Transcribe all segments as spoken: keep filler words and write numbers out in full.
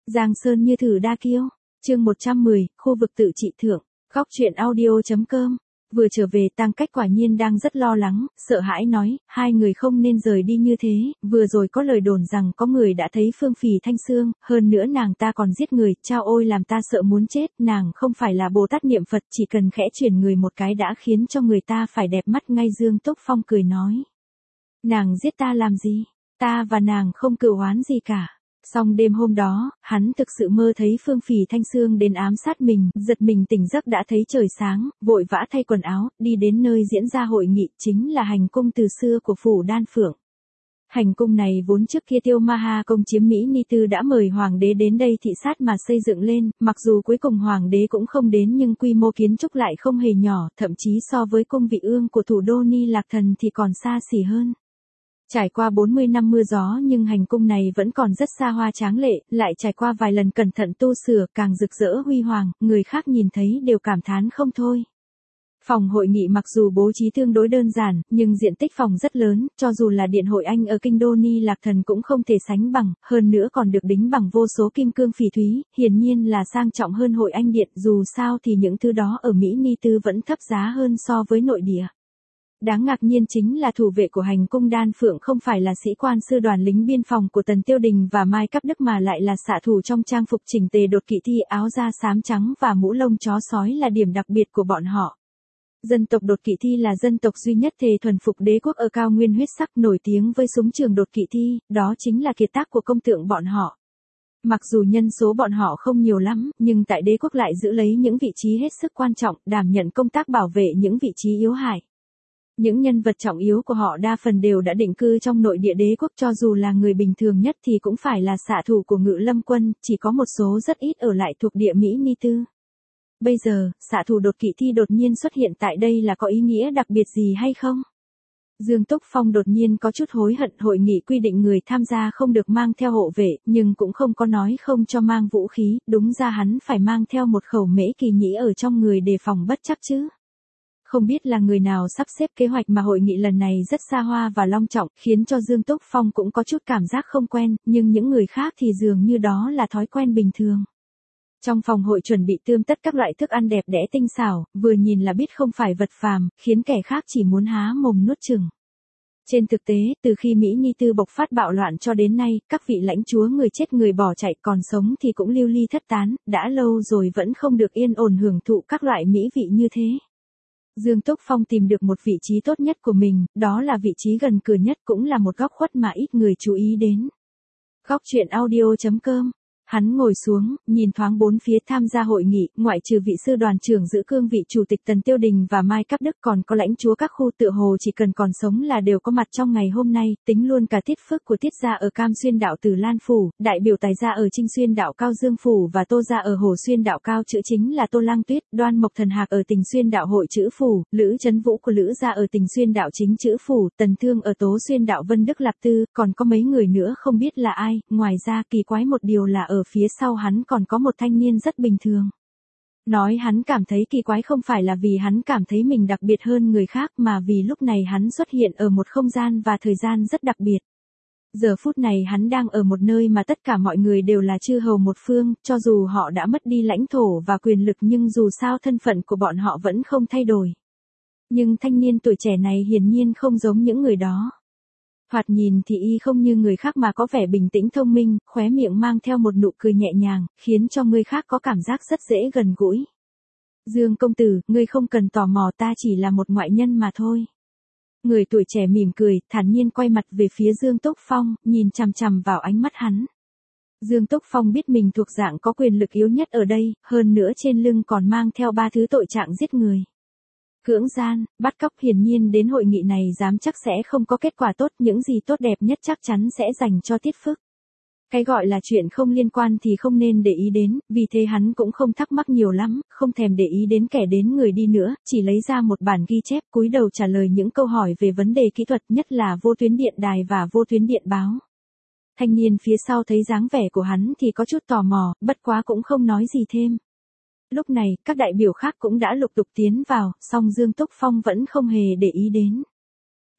Giang Sơn như thử đa kiêu. Chương một trăm mười, khu vực tự trị thượng. Góc truyện audio.com. Vừa trở về Tăng Cách quả nhiên đang rất lo lắng, sợ hãi nói, hai người không nên rời đi như thế, vừa rồi có lời đồn rằng có người đã thấy Phương Phì Thanh Xương, hơn nữa nàng ta còn giết người, chao ôi làm ta sợ muốn chết, nàng không phải là Bồ Tát niệm Phật, chỉ cần khẽ chuyển người một cái đã khiến cho người ta phải đẹp mắt ngay. Dương Túc Phong cười nói. Nàng giết ta làm gì? Ta và nàng không cựu oán gì cả. Xong đêm hôm đó, hắn thực sự mơ thấy Phương Phì Thanh Xương đến ám sát mình, giật mình tỉnh giấc đã thấy trời sáng, vội vã thay quần áo, đi đến nơi diễn ra hội nghị, chính là hành cung từ xưa của phủ Đan Phượng. Hành cung này vốn trước kia Tiêu Ma Ha công chiếm Mỹ Ni Tư đã mời hoàng đế đến đây thị sát mà xây dựng lên, mặc dù cuối cùng hoàng đế cũng không đến nhưng quy mô kiến trúc lại không hề nhỏ, thậm chí so với cung Vị Ương của thủ đô Ni Lạc Thần thì còn xa xỉ hơn. Trải qua bốn mươi năm mưa gió nhưng hành cung này vẫn còn rất xa hoa tráng lệ, lại trải qua vài lần cẩn thận tu sửa, càng rực rỡ huy hoàng, người khác nhìn thấy đều cảm thán không thôi. Phòng hội nghị mặc dù bố trí tương đối đơn giản, nhưng diện tích phòng rất lớn, cho dù là điện hội Anh ở kinh đô Ni Lạc Thần cũng không thể sánh bằng, hơn nữa còn được đính bằng vô số kim cương phỉ thúy, hiển nhiên là sang trọng hơn hội Anh điện, dù sao thì những thứ đó ở Mỹ Ni Tư vẫn thấp giá hơn so với nội địa. Đáng ngạc nhiên chính là thủ vệ của hành cung Đan Phượng không phải là sĩ quan sư đoàn lính biên phòng của Tần Tiêu Đình và Mai Cấp Đức mà lại là xạ thủ trong trang phục chỉnh tề đột kỵ thi, áo da xám trắng và mũ lông chó sói là điểm đặc biệt của bọn họ. Dân tộc đột kỵ thi là dân tộc duy nhất thề thuần phục đế quốc ở cao nguyên huyết sắc, nổi tiếng với súng trường đột kỵ thi, đó chính là kiệt tác của công tượng bọn họ. Mặc dù nhân số bọn họ không nhiều lắm, nhưng tại đế quốc lại giữ lấy những vị trí hết sức quan trọng, đảm nhận công tác bảo vệ những vị trí yếu hại. Những nhân vật trọng yếu của họ đa phần đều đã định cư trong nội địa đế quốc, cho dù là người bình thường nhất thì cũng phải là xạ thủ của Ngự Lâm quân, chỉ có một số rất ít ở lại thuộc địa Mỹ Ni Tư. Bây giờ, xạ thủ đột kỵ thi đột nhiên xuất hiện tại đây là có ý nghĩa đặc biệt gì hay không? Dương Túc Phong đột nhiên có chút hối hận, hội nghị quy định người tham gia không được mang theo hộ vệ, nhưng cũng không có nói không cho mang vũ khí, đúng ra hắn phải mang theo một khẩu mễ kỳ nhĩ ở trong người đề phòng bất trắc chứ. Không biết là người nào sắp xếp kế hoạch mà hội nghị lần này rất xa hoa và long trọng, khiến cho Dương Túc Phong cũng có chút cảm giác không quen, nhưng những người khác thì dường như đó là thói quen bình thường. Trong phòng hội chuẩn bị tươm tất các loại thức ăn đẹp đẽ tinh xảo, vừa nhìn là biết không phải vật phàm, khiến kẻ khác chỉ muốn há mồm nuốt chửng. Trên thực tế, từ khi Mỹ Ni Tư bộc phát bạo loạn cho đến nay, các vị lãnh chúa người chết người bỏ chạy, còn sống thì cũng lưu ly thất tán, đã lâu rồi vẫn không được yên ổn hưởng thụ các loại mỹ vị như thế. Dương Túc Phong tìm được một vị trí tốt nhất của mình, đó là vị trí gần cửa nhất, cũng là một góc khuất mà ít người chú ý đến. Góc truyện audio.com. Hắn ngồi xuống, nhìn thoáng bốn phía tham gia hội nghị, ngoại trừ vị sư đoàn trưởng giữ cương vị chủ tịch Tần Tiêu Đình và Mai Cấp Đức, còn có lãnh chúa các khu tựa hồ chỉ cần còn sống là đều có mặt trong ngày hôm nay, tính luôn cả Tiết Phước của Tiết gia ở Cam Xuyên đạo Tử Lan phủ, đại biểu Tài gia ở Trinh Xuyên đạo Cao Dương phủ và Tô gia ở Hồ Xuyên đạo Cao Chữ chính là Tô Lang Tuyết, Đoan Mộc Thần Hạc ở Tình Xuyên đạo Hội Chữ phủ, Lữ Chấn Vũ của Lữ gia ở Tình Xuyên đạo Chính Chữ phủ, Tần Thương ở Tố Xuyên đạo Vân Đức Lạp Tư, còn có mấy người nữa không biết là ai. Ngoài ra kỳ quái một điều là ở phía sau hắn còn có một thanh niên rất bình thường. Nói hắn cảm thấy kỳ quái không phải là vì hắn cảm thấy mình đặc biệt hơn người khác mà vì lúc này hắn xuất hiện ở một không gian và thời gian rất đặc biệt. Giờ phút này hắn đang ở một nơi mà tất cả mọi người đều là chư hầu một phương, cho dù họ đã mất đi lãnh thổ và quyền lực nhưng dù sao thân phận của bọn họ vẫn không thay đổi. Nhưng thanh niên tuổi trẻ này hiển nhiên không giống những người đó. Thoạt nhìn thì y không như người khác mà có vẻ bình tĩnh thông minh, khóe miệng mang theo một nụ cười nhẹ nhàng, khiến cho người khác có cảm giác rất dễ gần gũi. Dương công tử, ngươi không cần tò mò, ta chỉ là một ngoại nhân mà thôi. Người tuổi trẻ mỉm cười, thản nhiên quay mặt về phía Dương Túc Phong, nhìn chằm chằm vào ánh mắt hắn. Dương Túc Phong biết mình thuộc dạng có quyền lực yếu nhất ở đây, hơn nữa trên lưng còn mang theo ba thứ tội trạng giết người. Cưỡng gian, bắt cóc, hiển nhiên đến hội nghị này dám chắc sẽ không có kết quả tốt, những gì tốt đẹp nhất chắc chắn sẽ dành cho Tiết Phước. Cái gọi là chuyện không liên quan thì không nên để ý đến, vì thế hắn cũng không thắc mắc nhiều lắm, không thèm để ý đến kẻ đến người đi nữa, chỉ lấy ra một bản ghi chép cúi đầu trả lời những câu hỏi về vấn đề kỹ thuật, nhất là vô tuyến điện đài và vô tuyến điện báo. Thanh niên phía sau thấy dáng vẻ của hắn thì có chút tò mò, bất quá cũng không nói gì thêm. Lúc này, các đại biểu khác cũng đã lục tục tiến vào, song Dương Túc Phong vẫn không hề để ý đến.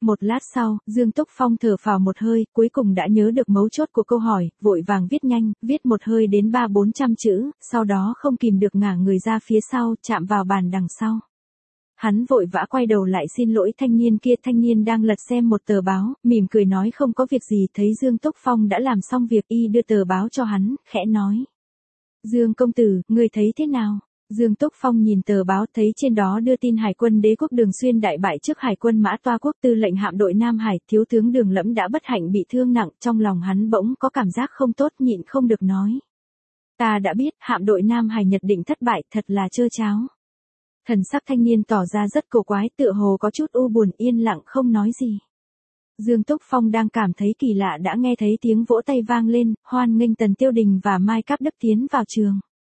Một lát sau, Dương Túc Phong thở phào một hơi, cuối cùng đã nhớ được mấu chốt của câu hỏi, vội vàng viết nhanh, viết một hơi đến ba bốn trăm chữ, sau đó không kìm được ngả người ra phía sau, chạm vào bàn đằng sau. Hắn vội vã quay đầu lại xin lỗi thanh niên kia, thanh niên đang lật xem một tờ báo, mỉm cười nói không có việc gì, thấy Dương Túc Phong đã làm xong việc y đưa tờ báo cho hắn, khẽ nói. Dương công tử, người thấy thế nào? Dương Túc Phong nhìn tờ báo thấy trên đó đưa tin Hải quân Đế quốc Đường Xuyên đại bại trước Hải quân Mã Toa quốc, tư lệnh hạm đội Nam Hải, thiếu tướng Đường Lẫm đã bất hạnh bị thương nặng, trong lòng hắn bỗng có cảm giác không tốt, nhịn không được nói. Ta đã biết, hạm đội Nam Hải nhất định thất bại, thật là trơ tráo. Thần sắc thanh niên tỏ ra rất cổ quái, tựa hồ có chút u buồn, yên lặng không nói gì. Dương Túc Phong đang cảm thấy kỳ lạ đã nghe thấy tiếng vỗ tay vang lên, hoan nghênh Tần Tiêu Đình và Mai Cáp Đức tiến vào trường.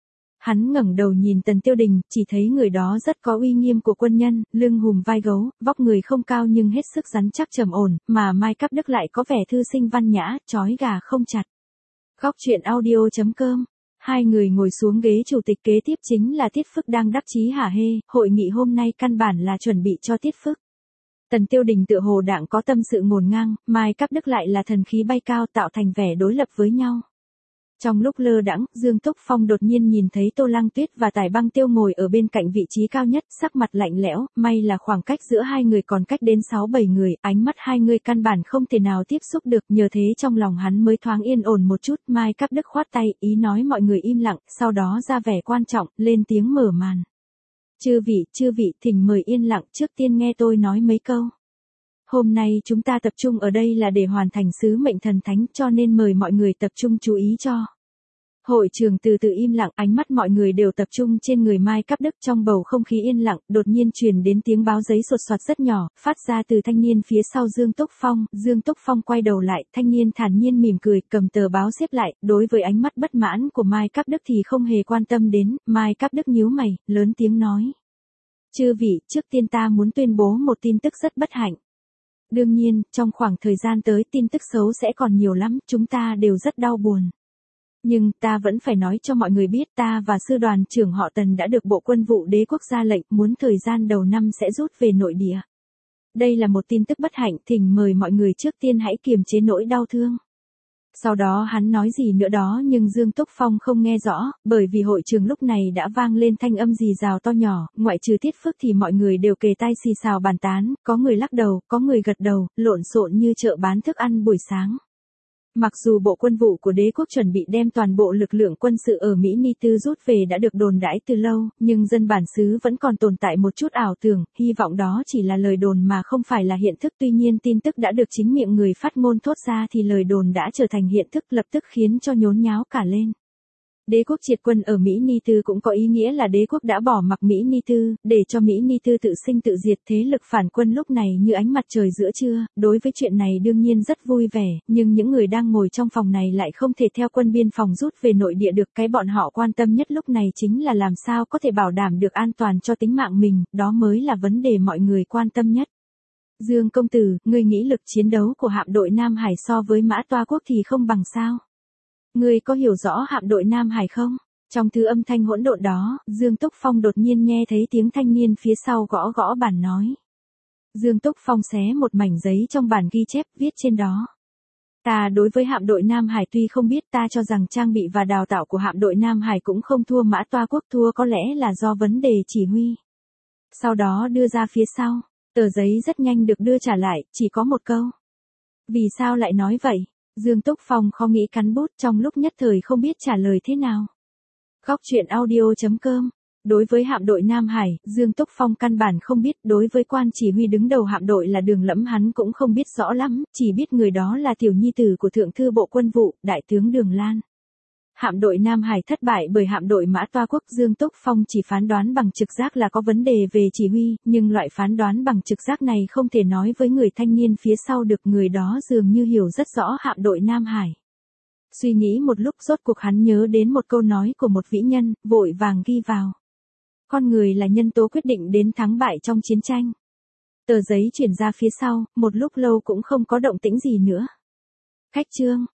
Hắn ngẩng đầu nhìn Tần Tiêu Đình, chỉ thấy người đó rất có uy nghiêm của quân nhân, lưng hùm vai gấu, vóc người không cao nhưng hết sức rắn chắc trầm ổn, mà Mai Cáp Đức lại có vẻ thư sinh văn nhã, chói gà không chặt. Góc truyện audio chấm com. Hai người ngồi xuống ghế chủ tịch, kế tiếp chính là Tiết Phức đang đắc chí hả hê, hội nghị hôm nay căn bản là chuẩn bị cho Tiết Phức. Tần Tiêu Đình tựa hồ đặng có tâm sự ngổn ngang, Mai Cáp Đức lại là thần khí bay cao, tạo thành vẻ đối lập với nhau. Trong lúc lơ đãng, Dương Túc Phong đột nhiên nhìn thấy Tô Lăng Tuyết và Tải Băng Tiêu ngồi ở bên cạnh vị trí cao nhất, sắc mặt lạnh lẽo, may là khoảng cách giữa hai người còn cách đến sáu bảy người, ánh mắt hai người căn bản không thể nào tiếp xúc được, nhờ thế trong lòng hắn mới thoáng yên ổn một chút. Mai Cáp Đức khoát tay, ý nói mọi người im lặng, sau đó ra vẻ quan trọng, lên tiếng mở màn. Chư vị, chư vị, thỉnh mời yên lặng, trước tiên nghe tôi nói mấy câu. Hôm nay chúng ta tập trung ở đây là để hoàn thành sứ mệnh thần thánh, cho nên mời mọi người tập trung chú ý cho. Hội trường từ từ im lặng, ánh mắt mọi người đều tập trung trên người Mai Cáp Đức. Trong bầu không khí yên lặng, đột nhiên truyền đến tiếng báo giấy sột soạt rất nhỏ, phát ra từ thanh niên phía sau Dương Túc Phong. Dương Túc Phong quay đầu lại, thanh niên thản nhiên mỉm cười, cầm tờ báo xếp lại, đối với ánh mắt bất mãn của Mai Cáp Đức thì không hề quan tâm đến. Mai Cáp Đức nhíu mày, lớn tiếng nói. Chư vị, trước tiên ta muốn tuyên bố một tin tức rất bất hạnh. Đương nhiên, trong khoảng thời gian tới tin tức xấu sẽ còn nhiều lắm, chúng ta đều rất đau buồn. Nhưng ta vẫn phải nói cho mọi người biết, ta và sư đoàn trưởng họ Tần đã được Bộ Quân vụ Đế quốc ra lệnh, muốn thời gian đầu năm sẽ rút về nội địa. Đây là một tin tức bất hạnh, thỉnh mời mọi người trước tiên hãy kiềm chế nỗi đau thương. Sau đó hắn nói gì nữa đó nhưng Dương Túc Phong không nghe rõ, bởi vì hội trường lúc này đã vang lên thanh âm rì rào to nhỏ, ngoại trừ Tiết Phức thì mọi người đều kề tai xì xào bàn tán, có người lắc đầu, có người gật đầu, lộn xộn như chợ bán thức ăn buổi sáng. Mặc dù Bộ Quân vụ của Đế quốc chuẩn bị đem toàn bộ lực lượng quân sự ở Mỹ Ni Tư rút về đã được đồn đãi từ lâu, nhưng dân bản xứ vẫn còn tồn tại một chút ảo tưởng, hy vọng đó chỉ là lời đồn mà không phải là hiện thức. Tuy nhiên tin tức đã được chính miệng người phát ngôn thốt ra thì lời đồn đã trở thành hiện thức, lập tức khiến cho nhốn nháo cả lên. Đế quốc triệt quân ở Mỹ Ni Tư cũng có ý nghĩa là đế quốc đã bỏ mặc Mỹ Ni Tư, để cho Mỹ Ni Tư tự sinh tự diệt. Thế lực phản quân lúc này như ánh mặt trời giữa trưa, đối với chuyện này đương nhiên rất vui vẻ, nhưng những người đang ngồi trong phòng này lại không thể theo quân biên phòng rút về nội địa được. Cái bọn họ quan tâm nhất lúc này chính là làm sao có thể bảo đảm được an toàn cho tính mạng mình, đó mới là vấn đề mọi người quan tâm nhất. Dương công tử, ngươi nghĩ lực chiến đấu của hạm đội Nam Hải so với Mã Toa quốc thì không bằng sao? Ngươi có hiểu rõ hạm đội Nam Hải không? Trong thứ âm thanh hỗn độn đó, Dương Túc Phong đột nhiên nghe thấy tiếng thanh niên phía sau gõ gõ bàn nói. Dương Túc Phong xé một mảnh giấy trong bản ghi chép, viết trên đó. Ta đối với hạm đội Nam Hải tuy không biết, ta cho rằng trang bị và đào tạo của hạm đội Nam Hải cũng không thua Mã Toa quốc, thua có lẽ là do vấn đề chỉ huy. Sau đó đưa ra phía sau, tờ giấy rất nhanh được đưa trả lại, chỉ có một câu. Vì sao lại nói vậy? Dương Túc Phong khó nghĩ cắn bút, trong lúc nhất thời không biết trả lời thế nào. Góc truyện audio chấm com. Đối với hạm đội Nam Hải, Dương Túc Phong căn bản không biết, đối với quan chỉ huy đứng đầu hạm đội là Đường Lẫm hắn cũng không biết rõ lắm, chỉ biết người đó là tiểu nhi tử của Thượng thư Bộ Quân vụ, Đại tướng Đường Lan. Hạm đội Nam Hải thất bại bởi hạm đội Mã Toa quốc. Dương Túc Phong chỉ phán đoán bằng trực giác là có vấn đề về chỉ huy, nhưng loại phán đoán bằng trực giác này không thể nói với người thanh niên phía sau được, người đó dường như hiểu rất rõ hạm đội Nam Hải. Suy nghĩ một lúc rốt cuộc hắn nhớ đến một câu nói của một vĩ nhân, vội vàng ghi vào. Con người là nhân tố quyết định đến thắng bại trong chiến tranh. Tờ giấy chuyển ra phía sau, một lúc lâu cũng không có động tĩnh gì nữa. Khách chương.